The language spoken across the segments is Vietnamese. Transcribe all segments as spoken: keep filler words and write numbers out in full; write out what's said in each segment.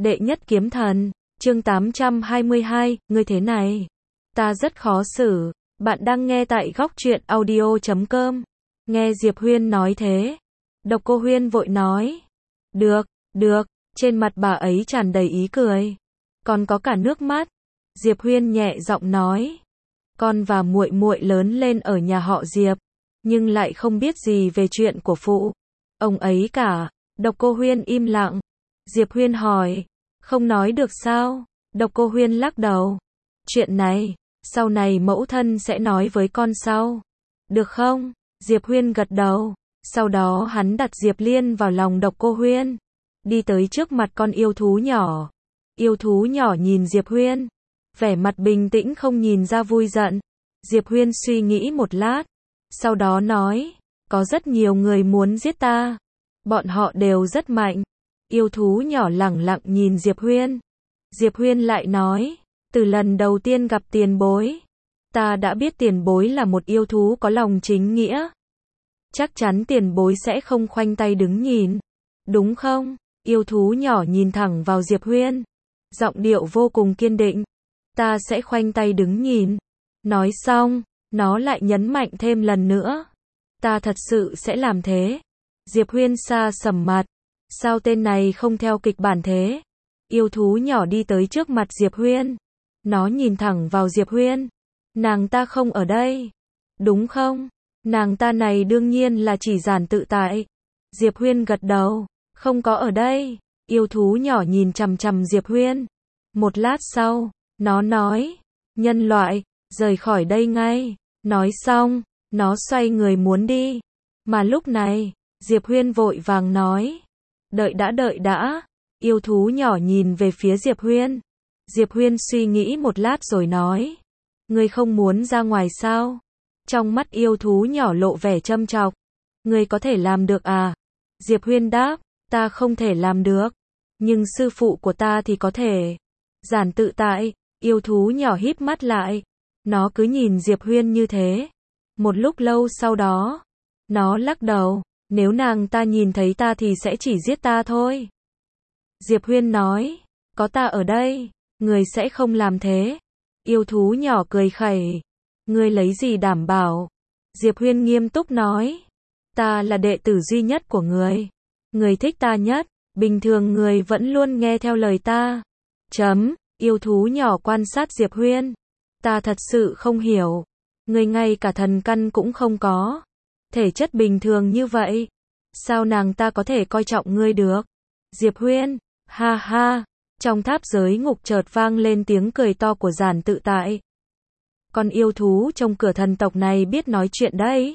Đệ nhất kiếm thần, chương tám trăm hai mươi hai, ngươi thế này, ta rất khó xử. Bạn đang nghe tại góc truyện audio chấm com. Nghe Diệp Huyên nói thế, Độc Cô Huyên vội nói, được, được, trên mặt bà ấy tràn đầy ý cười, còn có cả nước mắt. Diệp Huyên nhẹ giọng nói, con và muội muội lớn lên ở nhà họ Diệp, nhưng lại không biết gì về chuyện của phụ ông ấy cả. Độc Cô Huyên im lặng. Diệp Huyên hỏi, không nói được sao? Độc Cô Huyên lắc đầu, chuyện này, sau này mẫu thân sẽ nói với con sau, được không? Diệp Huyên gật đầu. Sau đó hắn đặt Diệp Liên vào lòng Độc Cô Huyên, đi tới trước mặt con yêu thú nhỏ. Yêu thú nhỏ nhìn Diệp Huyên, vẻ mặt bình tĩnh không nhìn ra vui giận. Diệp Huyên suy nghĩ một lát, sau đó nói, có rất nhiều người muốn giết ta, bọn họ đều rất mạnh. Yêu thú nhỏ lẳng lặng nhìn Diệp Huyên. Diệp Huyên lại nói, từ lần đầu tiên gặp tiền bối, ta đã biết tiền bối là một yêu thú có lòng chính nghĩa. Chắc chắn tiền bối sẽ không khoanh tay đứng nhìn, đúng không? Yêu thú nhỏ nhìn thẳng vào Diệp Huyên, giọng điệu vô cùng kiên định, ta sẽ khoanh tay đứng nhìn. Nói xong, nó lại nhấn mạnh thêm lần nữa, ta thật sự sẽ làm thế. Diệp Huyên xa sầm mặt, sao tên này không theo kịch bản thế? Yêu thú nhỏ đi tới trước mặt Diệp Huyên, nó nhìn thẳng vào Diệp Huyên, nàng ta không ở đây, đúng không? Nàng ta này đương nhiên là chỉ Giản Tự Tại. Diệp Huyên gật đầu, không có ở đây. Yêu thú nhỏ nhìn chằm chằm Diệp Huyên. Một lát sau, nó nói, nhân loại, rời khỏi đây ngay. Nói xong, nó xoay người muốn đi. Mà lúc này, Diệp Huyên vội vàng nói, đợi đã đợi đã. Yêu thú nhỏ nhìn về phía Diệp Huyên. Diệp Huyên suy nghĩ một lát rồi nói, ngươi không muốn ra ngoài sao? Trong mắt yêu thú nhỏ lộ vẻ châm chọc, ngươi có thể làm được à? Diệp Huyên đáp, ta không thể làm được, nhưng sư phụ của ta thì có thể. Giản Tự Tại. Yêu thú nhỏ híp mắt lại, nó cứ nhìn Diệp Huyên như thế. Một lúc lâu sau đó, nó lắc đầu, nếu nàng ta nhìn thấy ta thì sẽ chỉ giết ta thôi. Diệp Huyên nói, có ta ở đây, người sẽ không làm thế. Yêu thú nhỏ cười khẩy, ngươi lấy gì đảm bảo? Diệp Huyên nghiêm túc nói, ta là đệ tử duy nhất của người, người thích ta nhất, bình thường người vẫn luôn nghe theo lời ta. Chấm. Yêu thú nhỏ quan sát Diệp Huyên, ta thật sự không hiểu, người ngay cả thần căn cũng không có, thể chất bình thường như vậy, sao nàng ta có thể coi trọng ngươi được? Diệp Huyên, ha ha. Trong tháp giới ngục chợt vang lên tiếng cười to của Giản Tự Tại. Con yêu thú trong cửa thần tộc này biết nói chuyện đấy,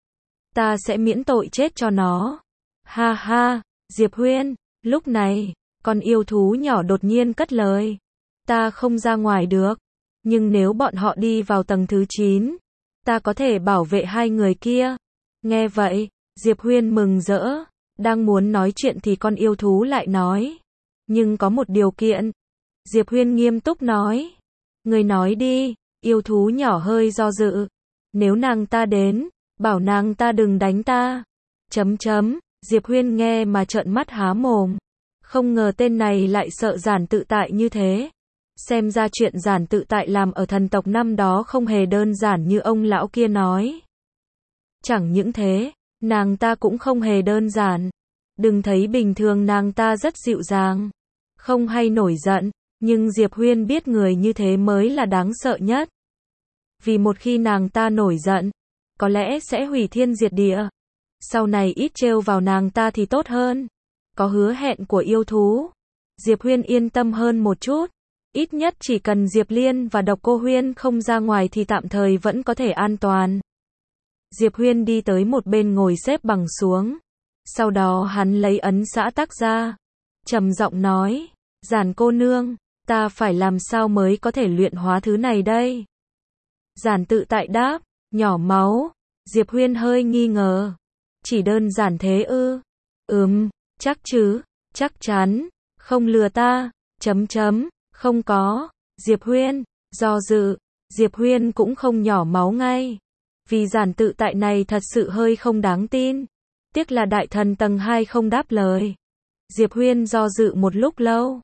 ta sẽ miễn tội chết cho nó. Ha ha. Diệp Huyên. Lúc này, con yêu thú nhỏ đột nhiên cất lời, ta không ra ngoài được, nhưng nếu bọn họ đi vào tầng thứ chín, ta có thể bảo vệ hai người kia. Nghe vậy, Diệp Huyên mừng rỡ, đang muốn nói chuyện thì con yêu thú lại nói, nhưng có một điều kiện. Diệp Huyên nghiêm túc nói, người nói đi. Yêu thú nhỏ hơi do dự, nếu nàng ta đến, bảo nàng ta đừng đánh ta. Chấm chấm. Diệp Huyên nghe mà trợn mắt há mồm, không ngờ tên này lại sợ Giản Tự Tại như thế. Xem ra chuyện Giản Tự Tại làm ở thần tộc năm đó không hề đơn giản như ông lão kia nói. Chẳng những thế, nàng ta cũng không hề đơn giản. Đừng thấy bình thường nàng ta rất dịu dàng, không hay nổi giận, nhưng Diệp Huyên biết người như thế mới là đáng sợ nhất. Vì một khi nàng ta nổi giận, có lẽ sẽ hủy thiên diệt địa. Sau này ít trêu vào nàng ta thì tốt hơn. Có hứa hẹn của yêu thú, Diệp Huyên yên tâm hơn một chút. Ít nhất chỉ cần Diệp Liên và Độc Cô Huyên không ra ngoài thì tạm thời vẫn có thể an toàn. Diệp Huyên đi tới một bên ngồi xếp bằng xuống. Sau đó hắn lấy ấn xã tắc ra, trầm giọng nói, Giản cô nương, ta phải làm sao mới có thể luyện hóa thứ này đây? Giản Tự Tại đáp, nhỏ máu. Diệp Huyên hơi nghi ngờ, chỉ đơn giản thế ư? Ừm, chắc chứ, chắc chắn, không lừa ta. Chấm chấm. Không có. Diệp Huyên do dự. Diệp Huyên cũng không nhỏ máu ngay, vì Giản Tự Tại này thật sự hơi không đáng tin. Tiếc là đại thần tầng hai không đáp lời. Diệp Huyên do dự một lúc lâu,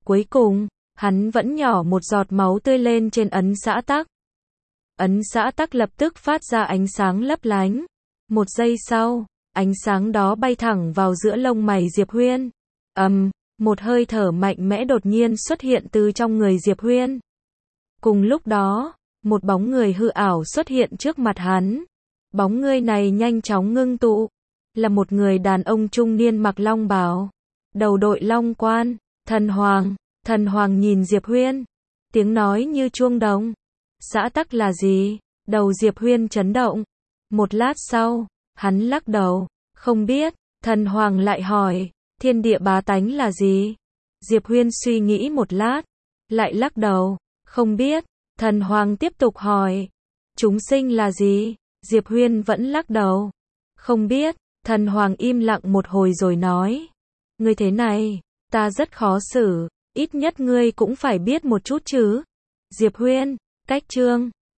Cuối cùng, hắn vẫn nhỏ một giọt máu tươi lên trên ấn xã tắc. Ấn xã tắc lập tức phát ra ánh sáng lấp lánh. Một giây sau, ánh sáng đó bay thẳng vào giữa lông mày Diệp Huyên. Ầm, um, một hơi thở mạnh mẽ đột nhiên xuất hiện từ trong người Diệp Huyên. Cùng lúc đó, một bóng người hư ảo xuất hiện trước mặt hắn. Bóng người này nhanh chóng ngưng tụ, là một người đàn ông trung niên mặc long bào, đầu đội long quan, Thần Hoàng. Thần Hoàng nhìn Diệp Huyên, tiếng nói như chuông đồng. Xã tắc là gì? Đầu Diệp Huyên chấn động. Một lát sau, hắn lắc đầu, không biết. Thần Hoàng lại hỏi, thiên địa bá tánh là gì? Diệp Huyên suy nghĩ một lát, lại lắc đầu, không biết. Thần Hoàng tiếp tục hỏi, chúng sinh là gì? Diệp Huyên vẫn lắc đầu, không biết. Thần Hoàng im lặng một hồi rồi nói, ngươi thế này, ta rất khó xử, ít nhất ngươi cũng phải biết một chút chứ. Diệp Huyên, cách chương